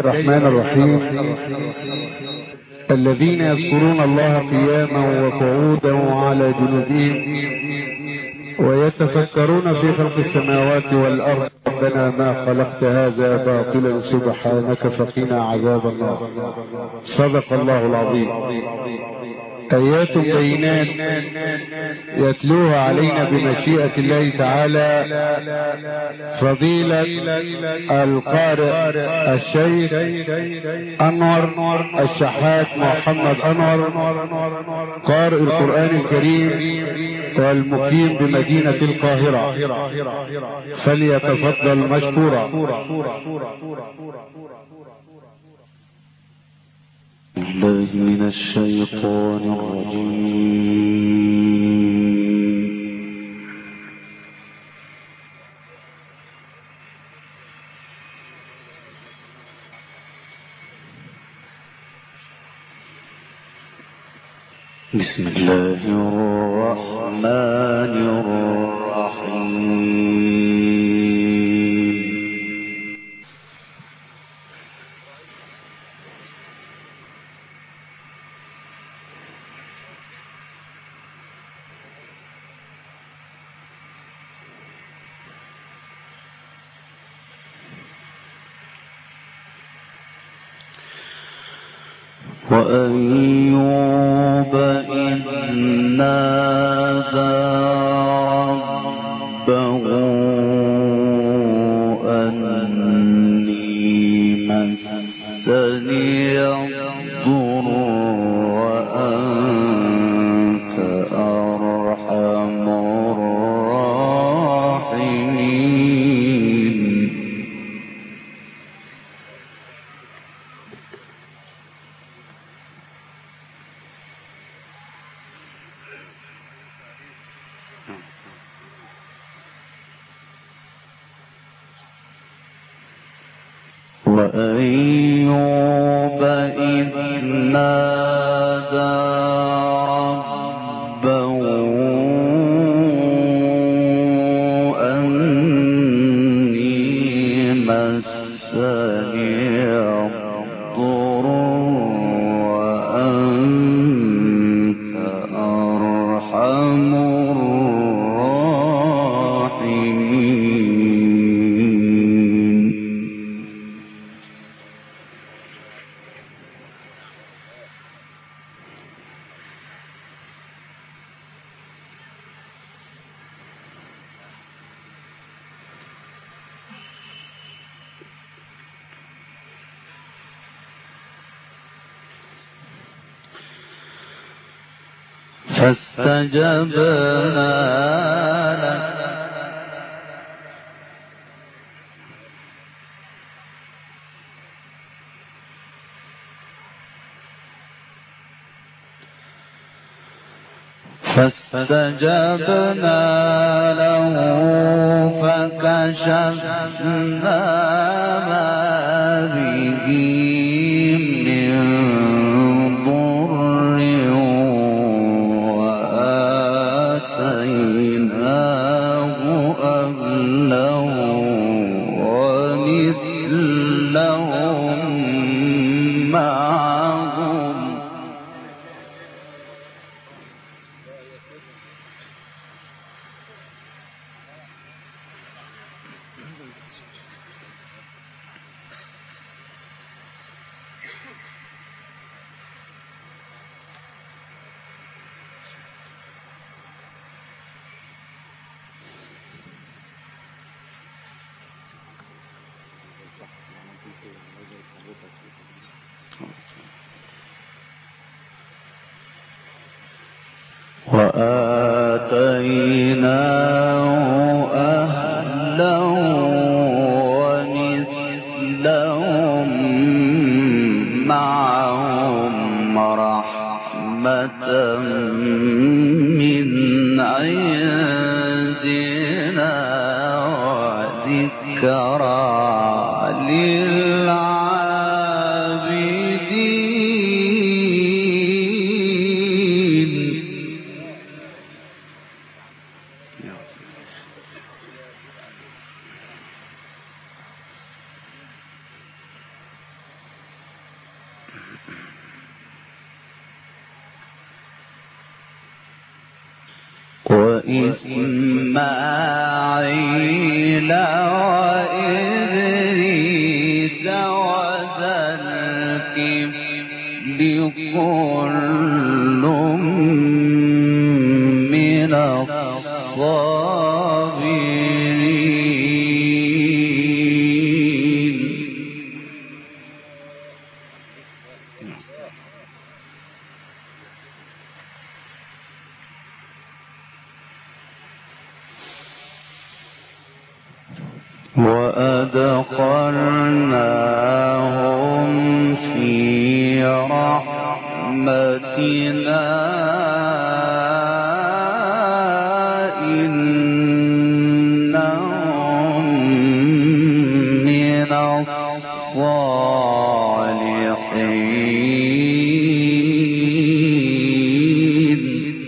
الرحمن الرحيم. الذين يذكرون الله قياما وقعودا وعلى جنوبهم ويتفكرون في خلق السماوات والأرض ربنا ما خلقت هذا باطلا سبحانك فقنا عذاب النار. صدق الله العظيم. آيات بينات يتلوها علينا بمشيئة الله تعالى فضيلة القارئ الشيخ أنور الشحات محمد أنور، قارئ القرآن الكريم والمقيم بمدينة القاهرة، فليتفضل مشكورا. بالله من الشيطان الرجيم. بسم الله الرحمن الرحيم. وأيوب إذ نادى ربه أني مسني الضر وأنت أرحم الراحمين. وأيوب إذ نادى ربه أني مسني الضر وأنت أرحم فاستجبنا له فكشفنا ما به من ضر وآتيناه أهله ومثلهم معهم وآتيناه أهله ومثلهم معهم رحمة من عندنا وذكرى وإسماعيل وإدريس وذا الكفل كل من الصابرين. وأدخلناهم في رحمتنا إنهم من الصالحين.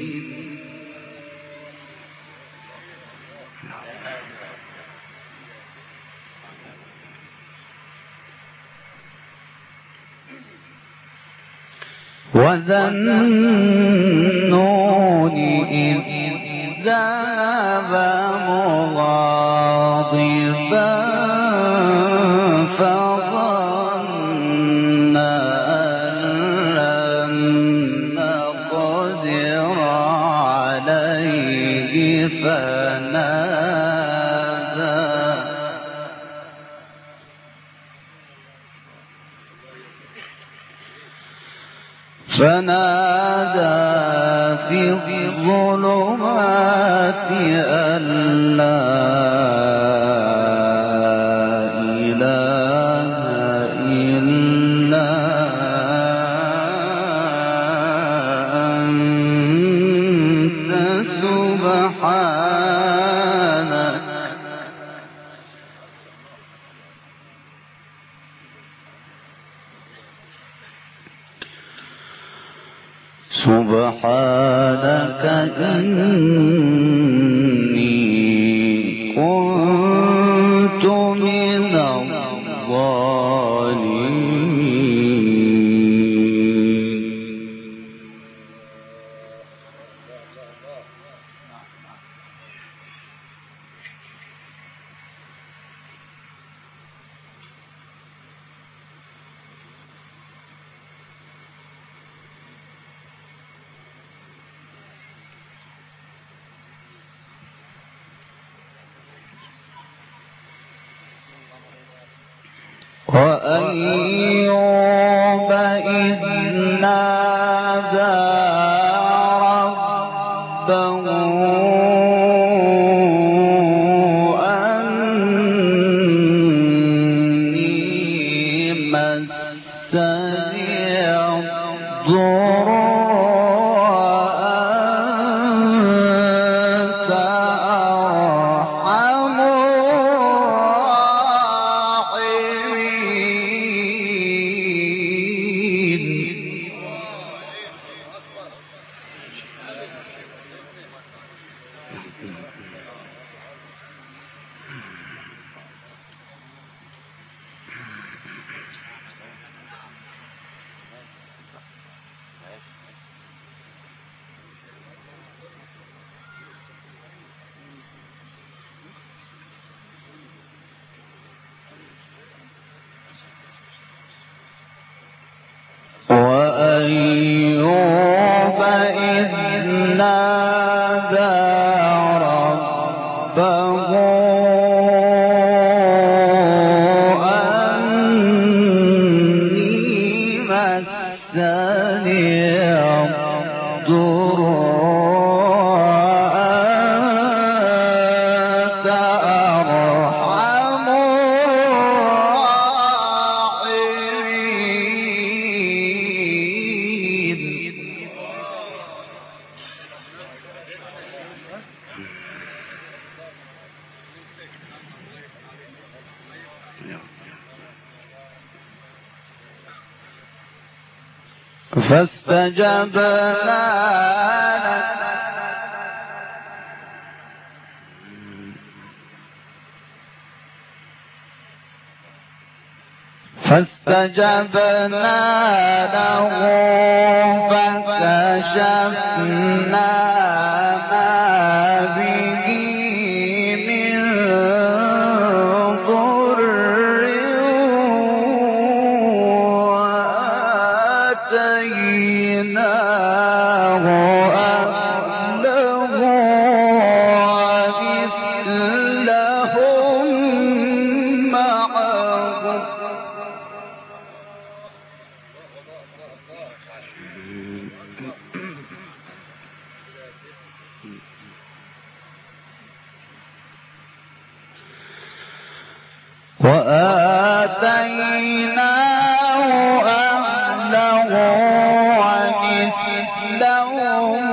وذا النون إذ ذهب مغاضبا فظن أن لن نقدر عليه فنادى في الظلمات أن لا إله إلا أنت سبحانك إني كنت من الظالمين. وأيوب إذ نادى ربه أني مسني الضر وأنت أرحم وأيوب إذ نادى ربه أني مسني الضر وأنت أرحم فاستجبنا له فكشفنا ما وآتيناه أهله ومثلهم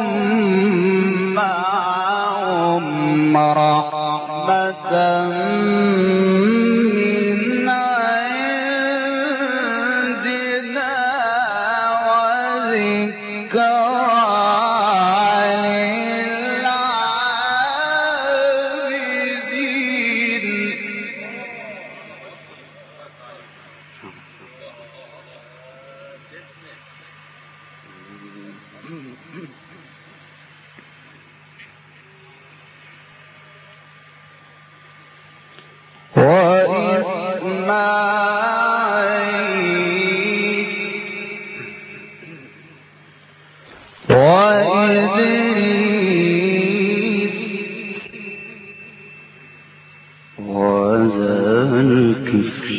معهم رحمة من عندنا وذكرى للعابدين. وإسماعيل وإدريس وذا الكفل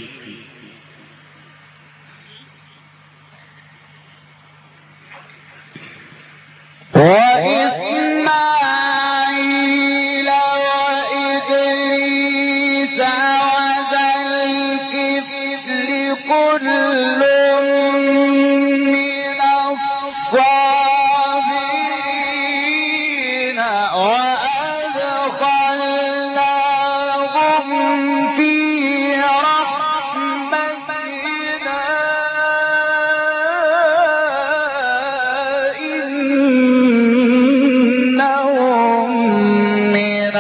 وإسماعيل وإدريس وذا الكفل كل من الصابرين وأدخلناهم في رحمتنا إنهم من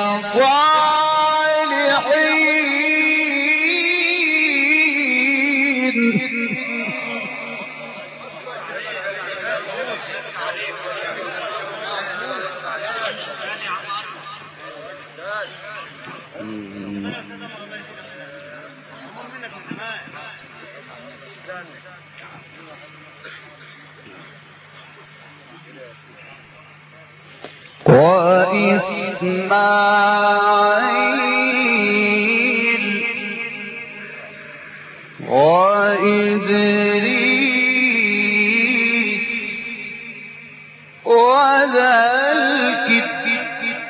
وإسماعيل وإدريس وذا الكفل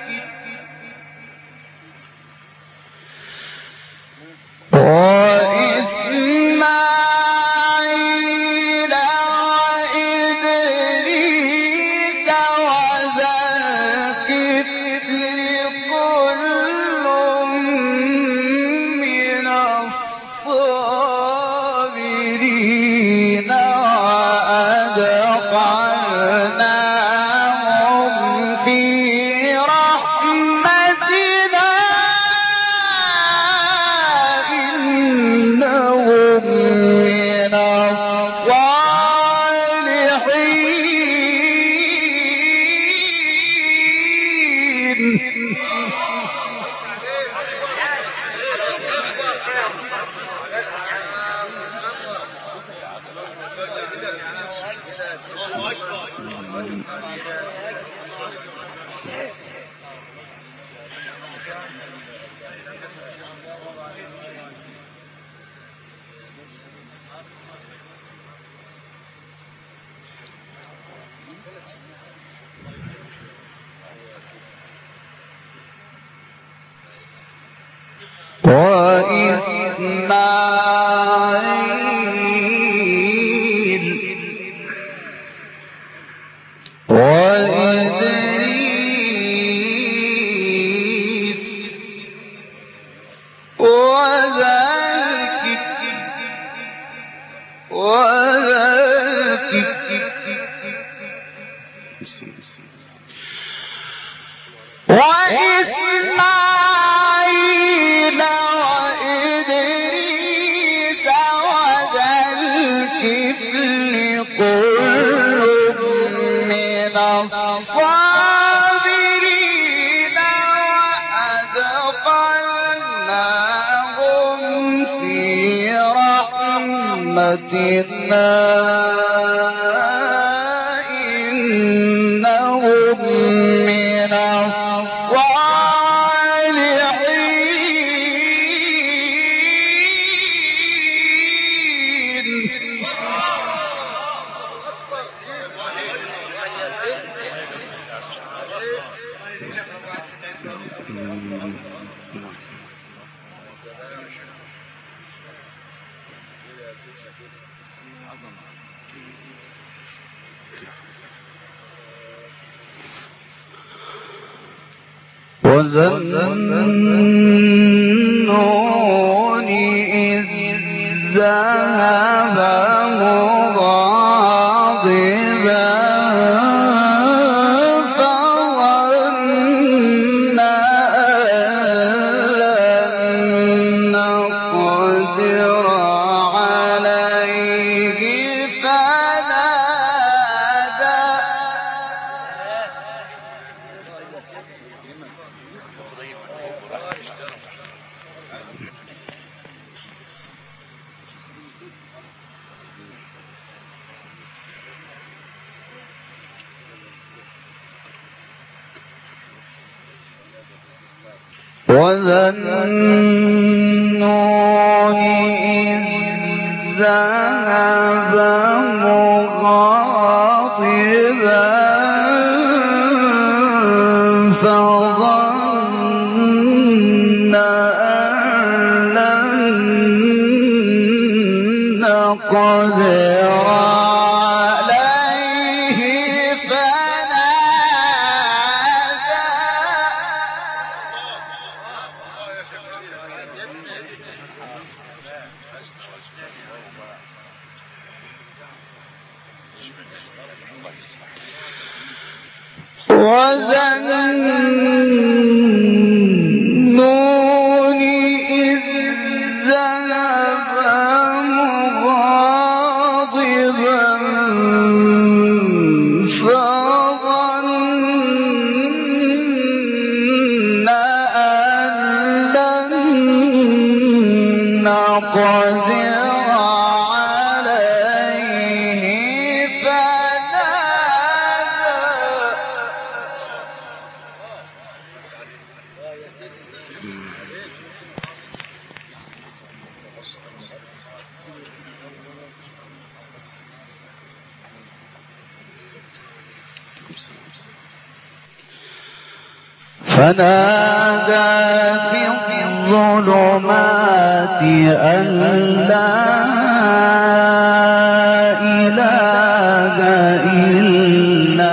وإسماعيل وإدريس وذا الكفل كل من الصابرين وأدخلناهم في رحمتنا إنهم من وإسماعيل وإدريس وذا الكفل وإسماعيل وإدريس وذا الكفل كل من الصابرين وأدخلناهم في رحمتنا إنهم من وذنون إذ ذهب مغاضبا فظن أن لن نقدر عليه فنادى وذنون إذ ذهب مغاضبا فظن أن لن نقدر عليه وذنون إذ ذهب مغاضبا فظن أن لن نقدر عليه فنادى في الظلمات أن لا إله إلا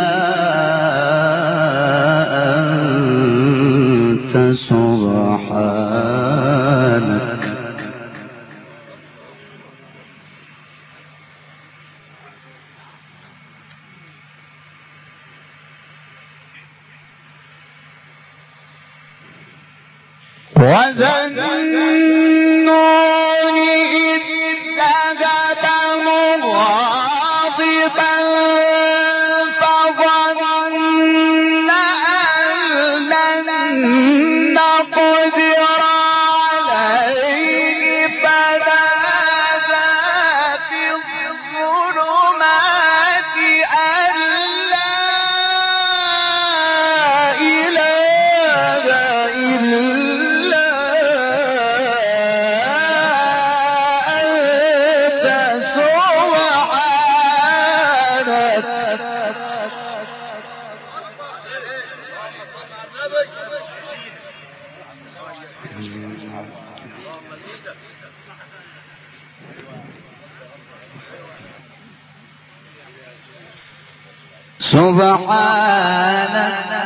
أنت سبحانك وذنون إذ ذهب مغاضبا فظن أن لن نقدر عليه فنادى في الظلمات أن لا إله إلا سبحانك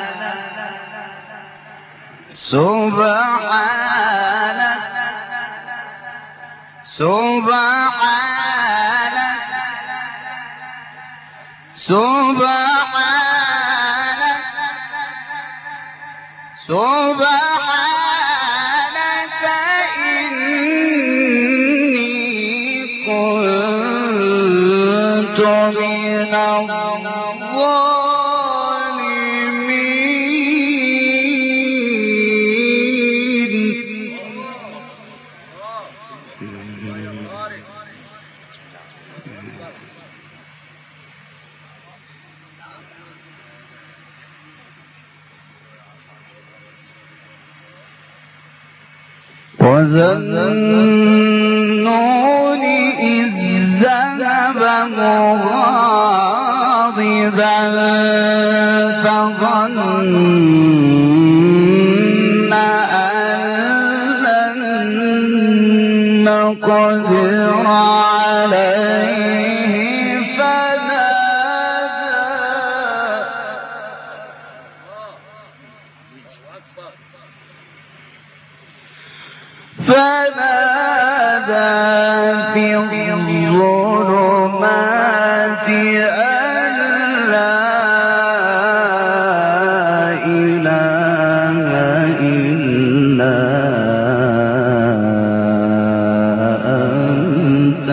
سبحانك سبحانك سبحانك سبحانك إني كنت من وذنون إذ ذهب مغاضبا فظن أن لن نقدر عليه عليه فنادى في الظلمات أن لا إله إلا أنت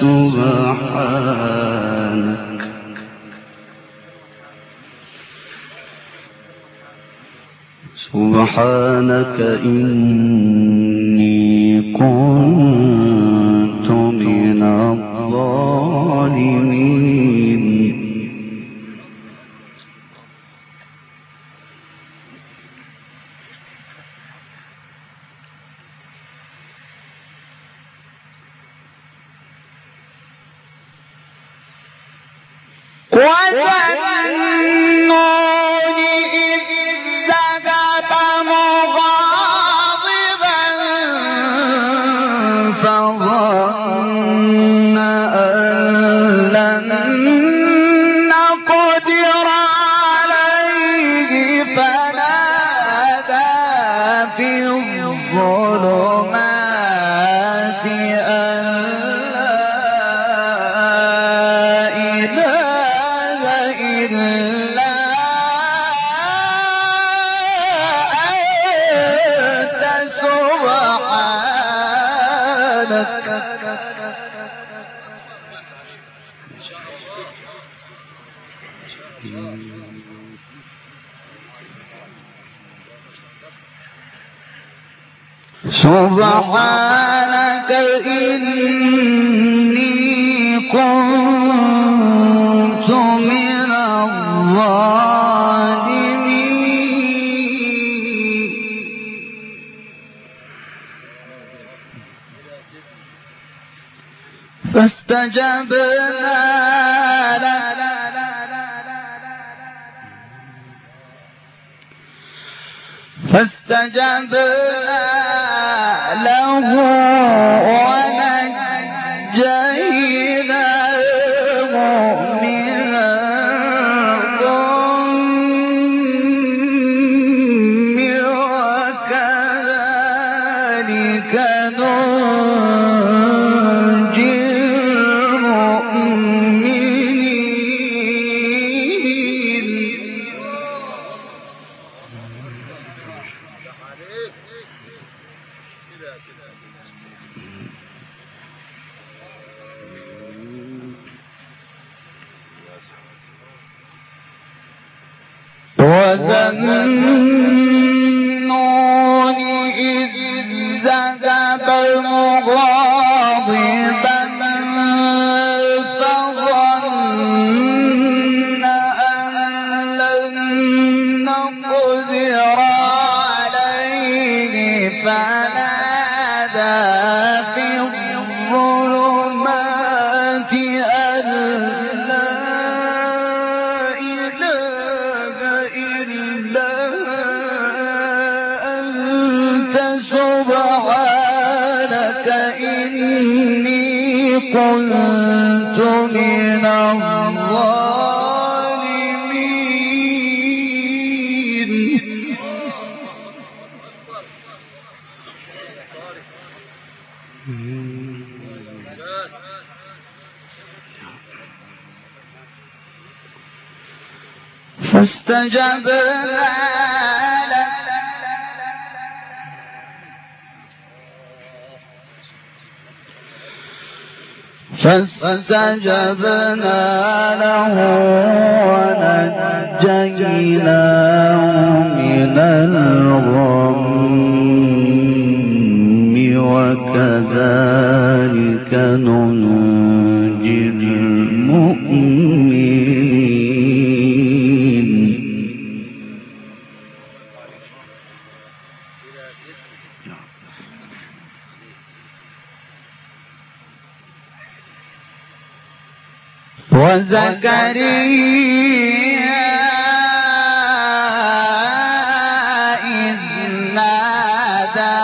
سبحانك إني كنت من الظالمين فظن أن لن نقدر عليه فنادى في الظلمات أن لا إله إلا أنت سبحانك إني كنت من الظالمين فاستجبنا له ونجيناه من الغم وكذلك ننجي المؤمنين وذنون إذ ذهب مغاضبا فظن أن لن نقدر عليه فنادى في الظلمات أن لا إله إلا أنت سبحانك إني كنت من الظالمين فاستجبنا له ونجيناه من الغم وكذلك ننجي المؤمنين وزكريا إذ نادى ربه.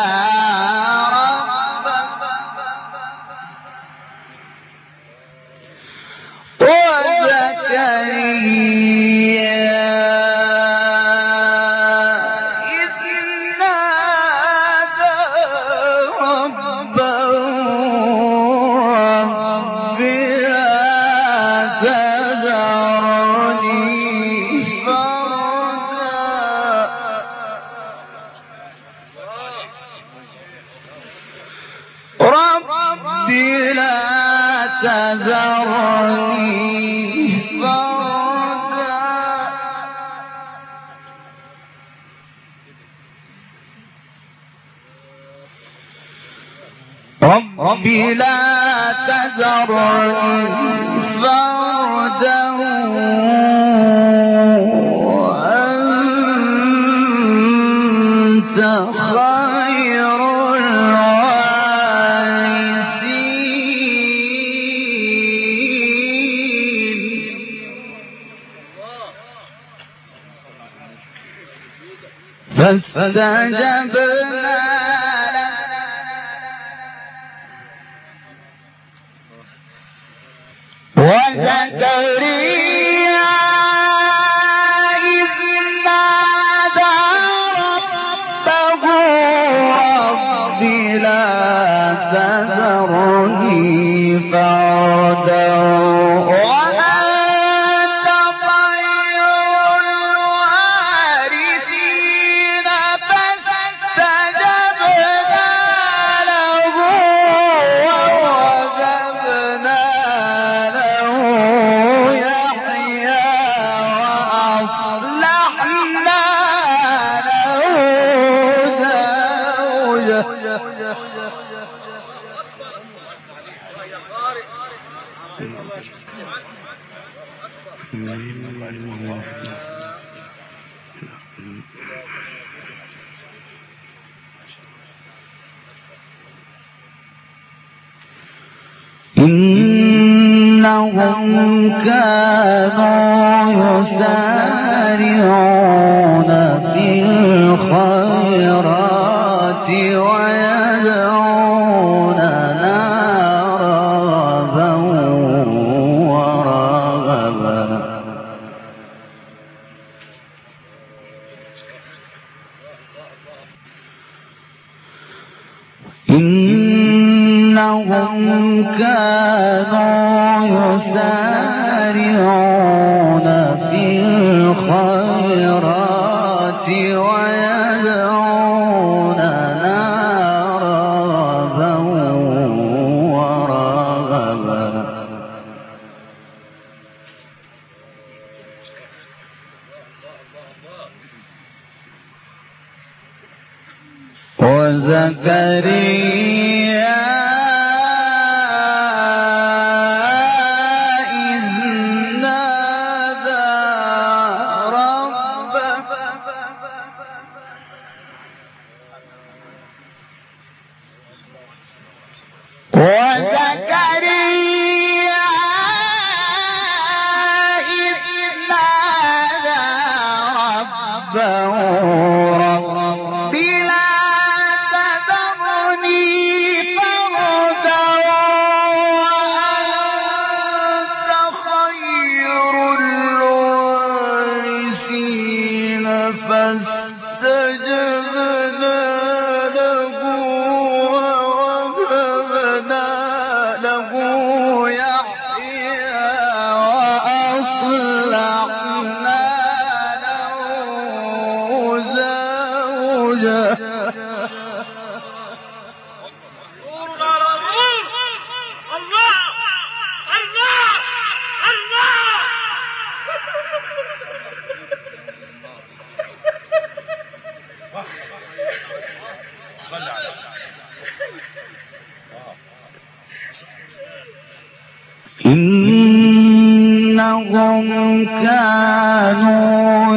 لا تذرني فردا رب لا تذرني فردا وأنت خير فاستجبنا وزكريا إذ نادى ربه رب لا تذرني فردا إنهم كانوا يسارعون في الخيرات ويدعوننا رغبا ورهبا إنهم كانوا يسارعون في الخيرات ويدعوننا رغبا ورهبا وزكريا إنهم كانوا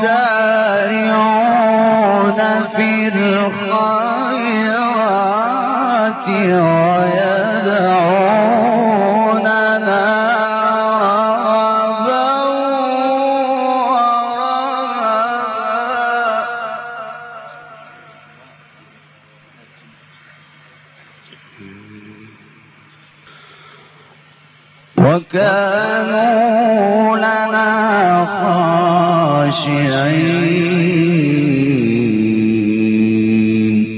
يسارعون في الخيرات ويدعوننا رغبا ورهبا وكانوا لنا خاشعين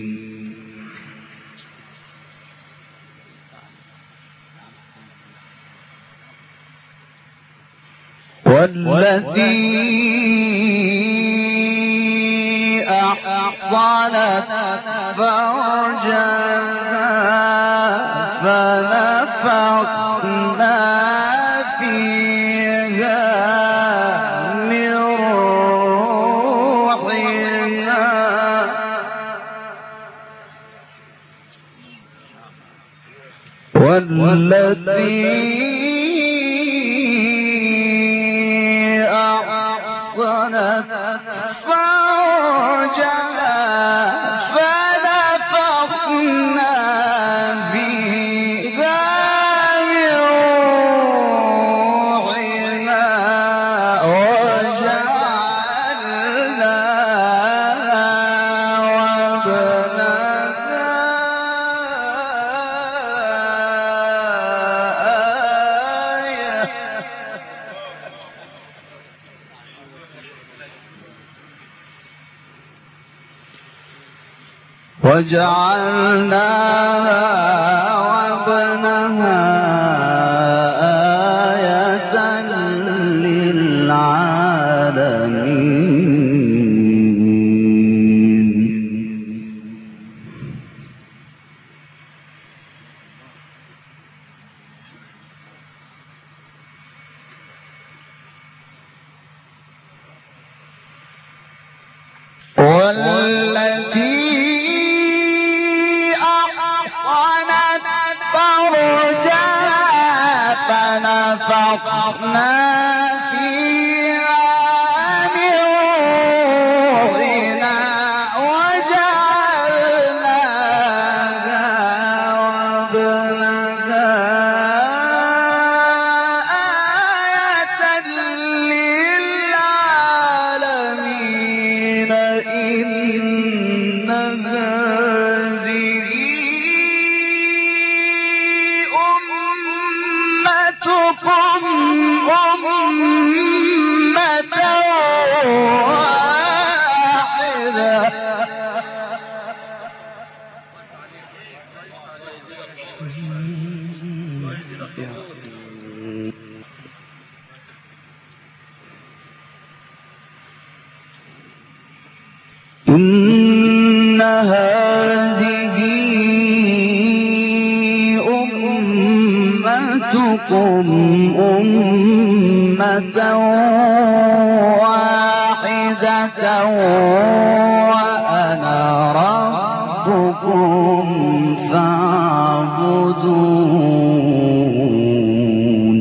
والتي أحصنت فرجها والتي أحصنت فرجها فنفخنا فيها من روحنا وجعلناها وابنها آية للعالمين. والتي فنفخنا فيها من روحنا وجعلناها وابنها آية للعالمين. إن هذه أمتكم أمة واحدة إن هذه أمتكم أمة واحدة وأنا ربكم فاعبدون.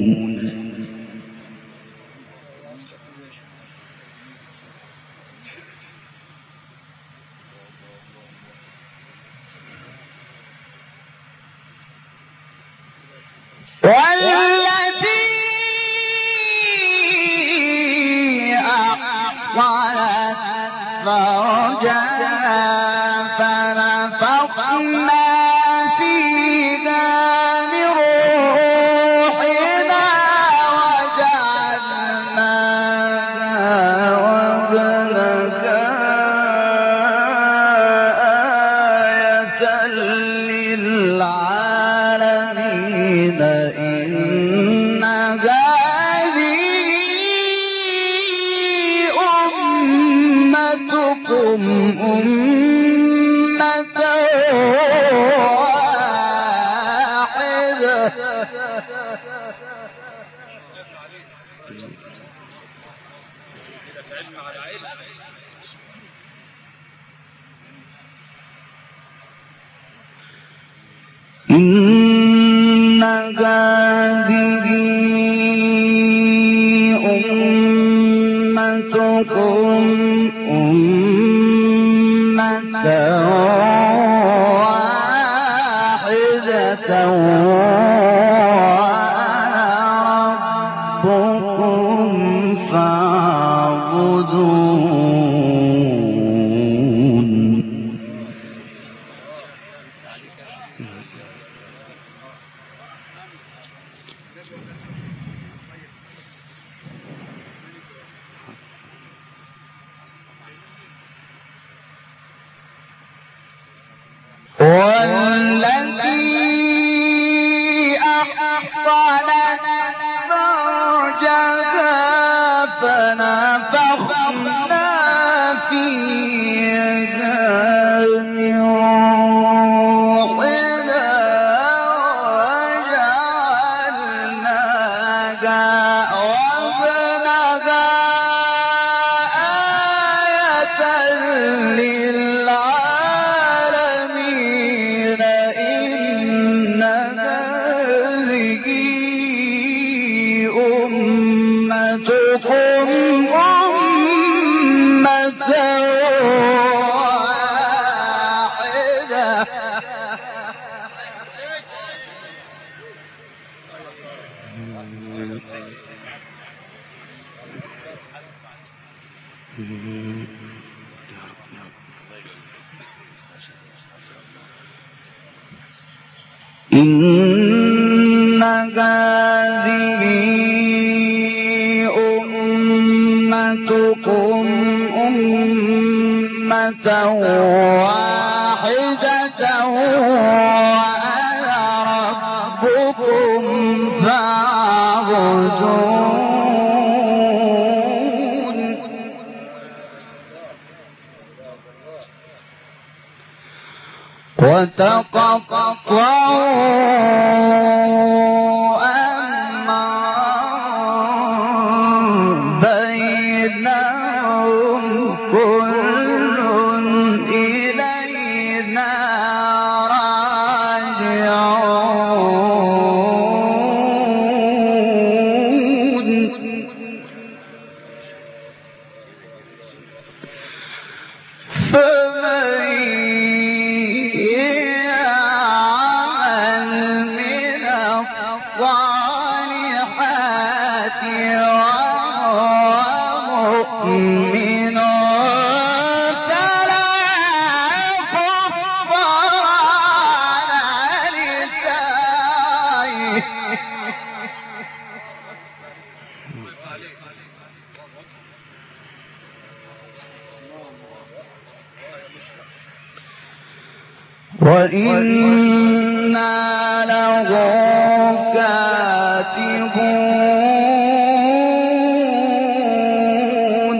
والتي أحصنت فرجها فنفخنا فيها من روحنا وجعلناها وابنها آية للعالمين. إن هذه أمتكم أمة واحدة إن هذه أمتكم أمة واحدة وأنا ربكم فاعبدون. والتي أحصنت فرجها فنفخنا فيها من روحنا وجعلناها إن هذه أمتكم أمة واحدة وأنا ربكم فاعبدون وتقطعوا أمرهم بينهم كل إلينا راجعون وإنا له كاتبون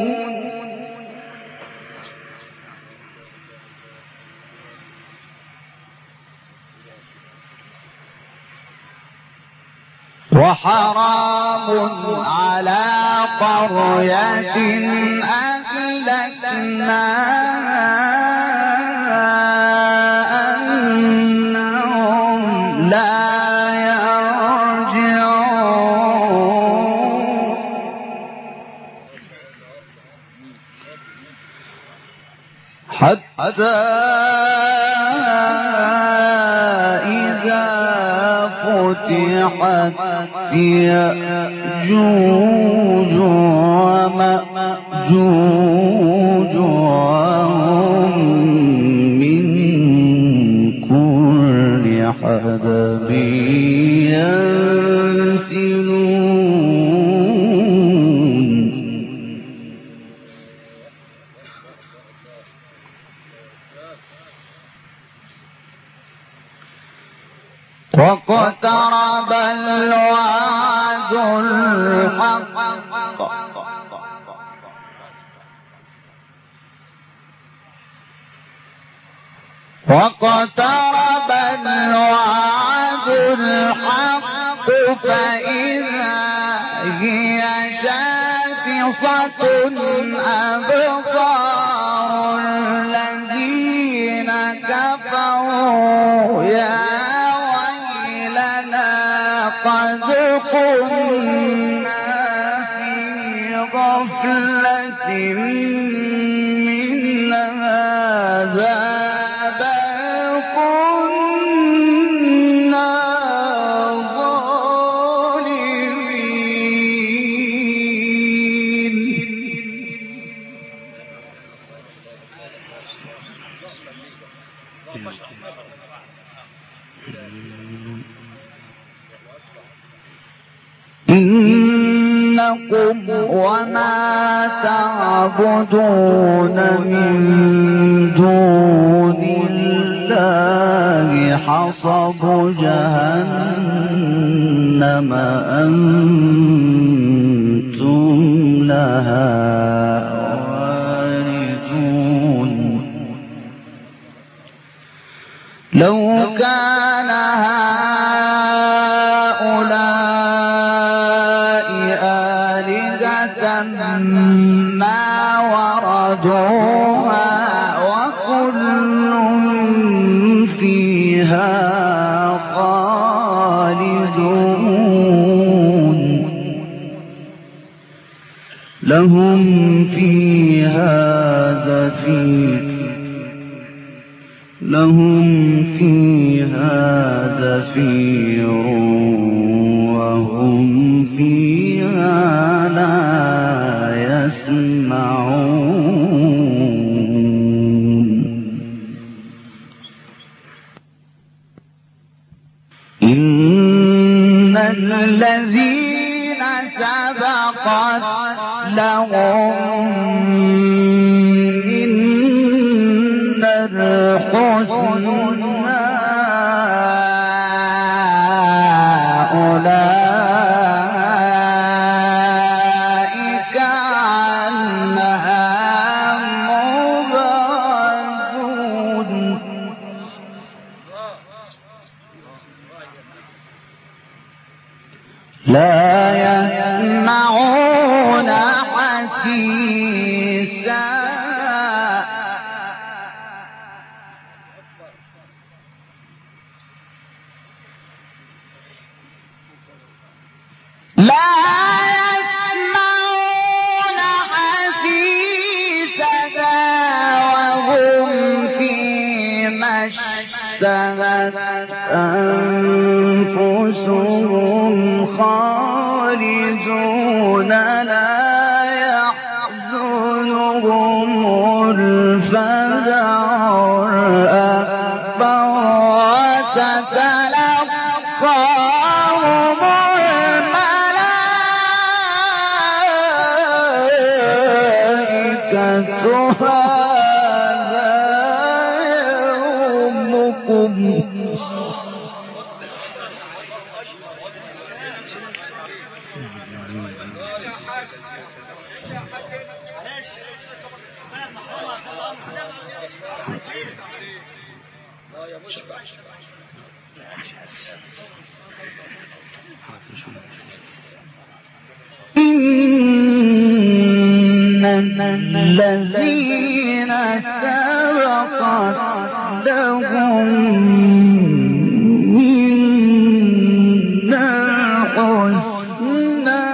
وحرام على قرية أهلكناها حتى إذا فتحت يأجوج ومأجوج وهم من كل حدب ينسلون واقترب الوعد الحق واقترب الوعد الحق فإذا هي شاخصة أبصار الذين كفروا يا قد كنا في غفلة من هذا بل كنا ظالمين إنكم وما تعبدون من دون الله حصب جهنم أنتم لها واردون لو كان ما وردوها وكل فيها خالدون لهم فيها زفير وهم فيها لا يسمعون إن الذين سبقت لهم منا الحسنى أولئك عنها مبعدون لا يسمعون حسيسا وهم فيما اشتهت أنفسهم خالدون لا يحزنهم الفزع الأكبر وتتلقاهم الملائكة هذا يومكم إن الذين سبقت لهم منا الحسنى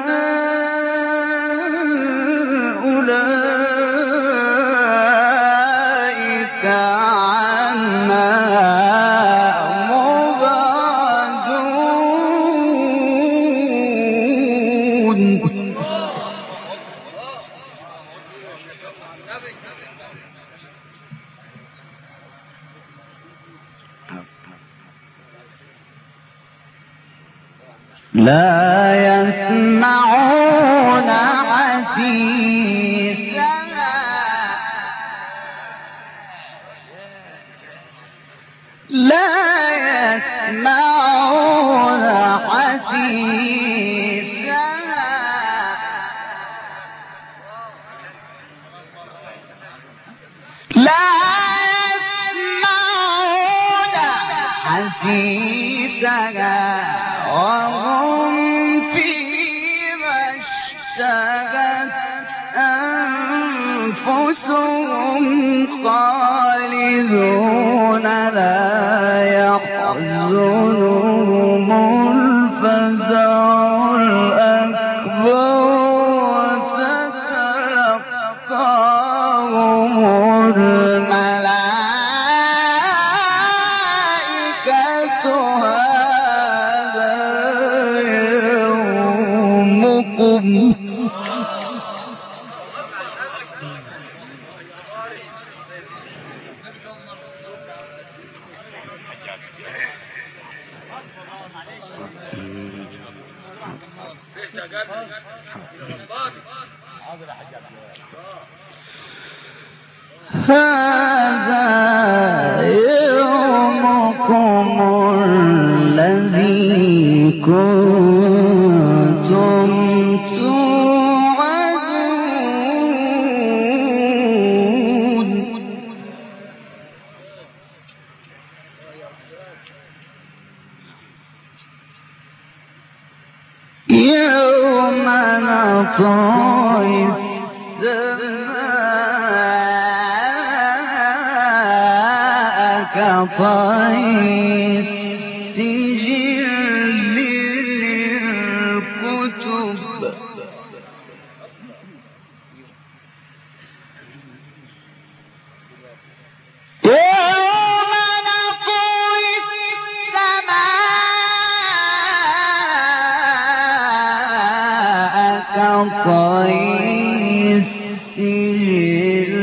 أولئك عنها مبعدون لا يسمعون حسيسها لا يسمعون حسيسها لا يسمعون حسيسها وهم فيما اشتهت أنفسهم خالدون لا يحزنهم الفزع الأكبر وتتلقاهم الملائكة هذا يومكم هذا يومكم الذي كنتم توعدون يوم نطوي السماء كطي السجل للكتب يوم نطوي السماء كطي السجل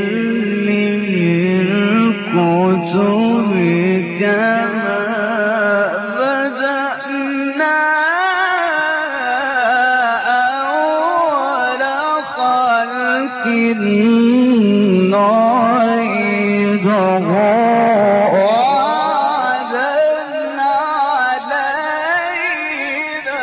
للكتب كما بدأنا نعيده وعدا علينا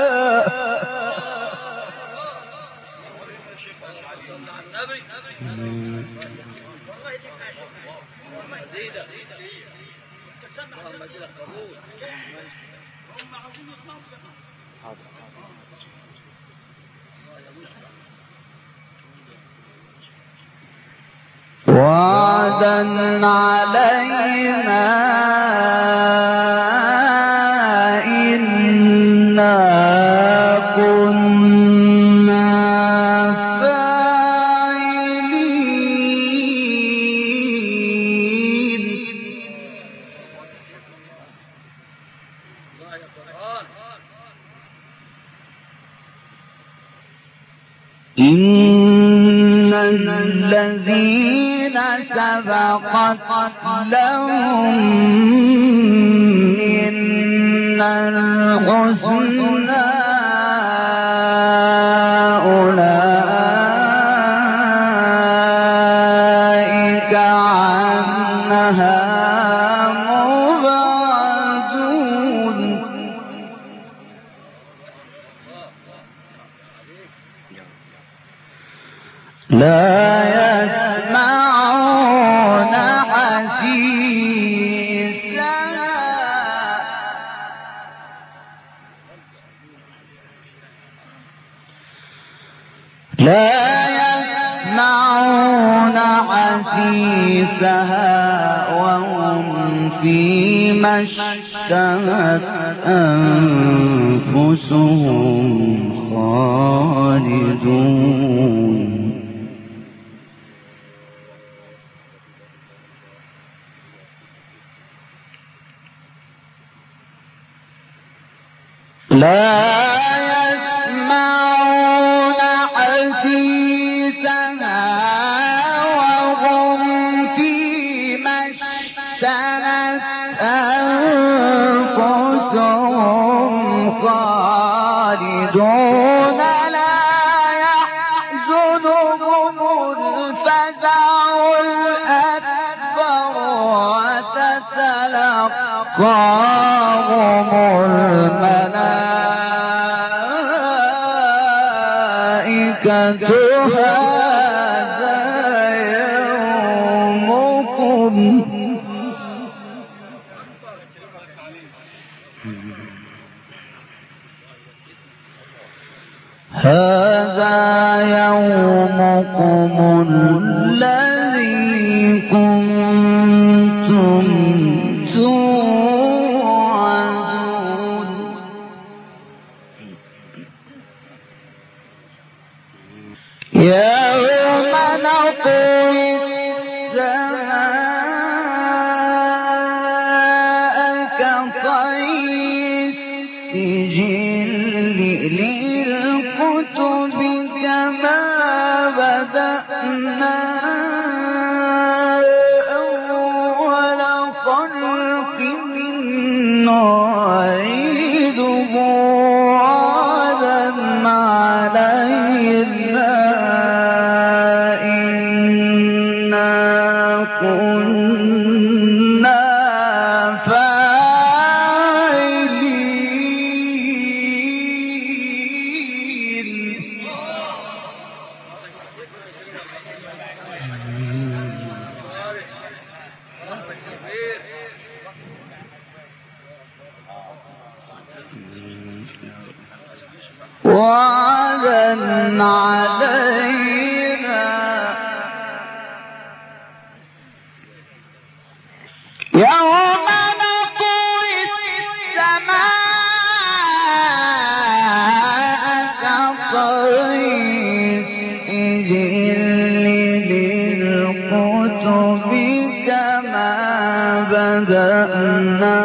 وعدا علينا إنا كنا فاعلين إن الذين سبقت لهم منا الحسنى أولئك عنها مبعدون لا يسمعون حسيسها وهم فيما اشتهت أنفسهم خالدون لا يسمعون حسيسها وهم فيما اشتهت أنفسهم خالدون لا يحزنهم الفزع الأكبر وتتلقاهم الملائكة هذا يومكم الذي كنتم توعدون يوم نطوي السماء كطي السجل للكتب كما بدأنا أول خلق نعيده وعدا علينا إنا كنا فاعلين وعدا علينا يوم نطوي السماء كطي السجل للكتب كما بدأنا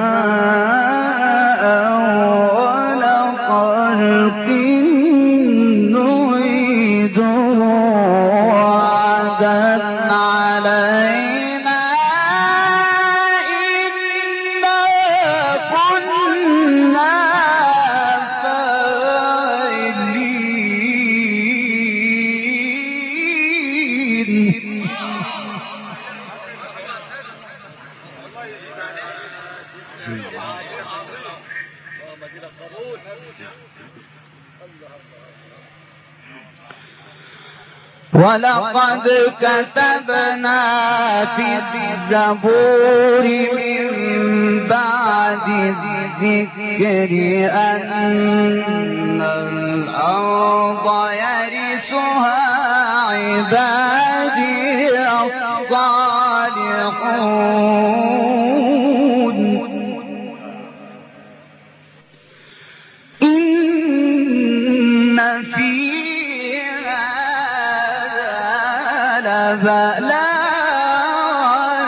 أول خلق نعيده ولقد كتبنا في الزبور من بعد الذكر أن الأرض يرثها عبادي الصالحون إن في بلاء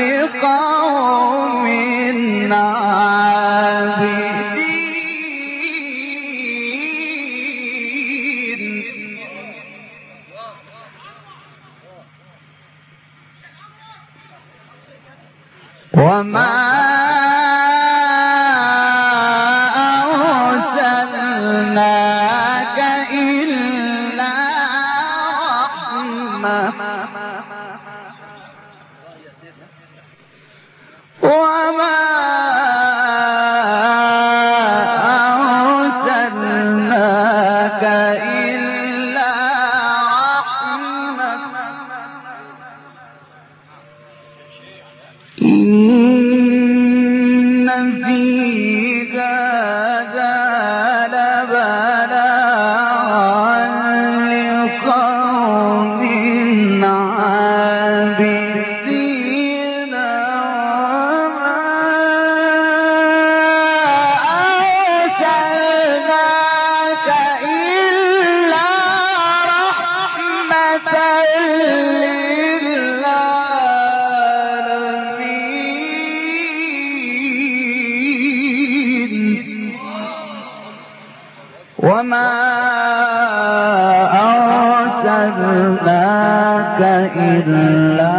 لقوم عابدين وما أرسلناك إلا رحمة وما أرسلناك إلا رحمة إن في هذا لبلاغا لقوم عابدين وما أرسلناك إلا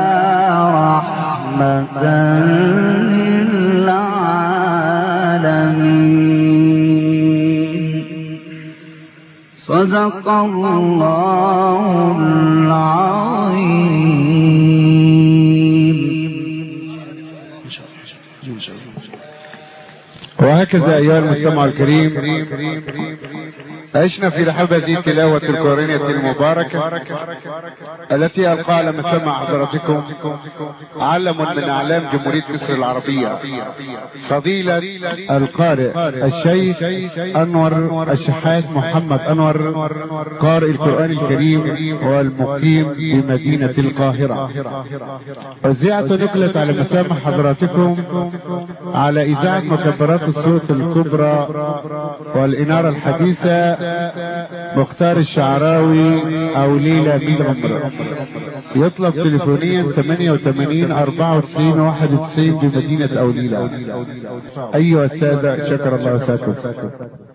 رحمة للعالمين صدق الله العظيم. وهكذا أيها المستمع الكريم عشنا في لحظة هذه التلاوة القرآنية المباركة التي ألقى على مسمع حضراتكم علم من أعلام جمهورية مصر العربية فضيلة القارئ الشيخ أنور الشحات محمد أنور قارئ القرآن الكريم والمقيم بمدينة القاهرة. وزيعة نقلت على مسامع حضراتكم على إذاعة مكبرات الصوت الكبرى والإنارة الحديثة مختار الشعراوي أو ليلى مين عمر. يطلب تليفونيا 88 94 91 بمدينة أوليلة. أيها السادة شكر الله وساكم.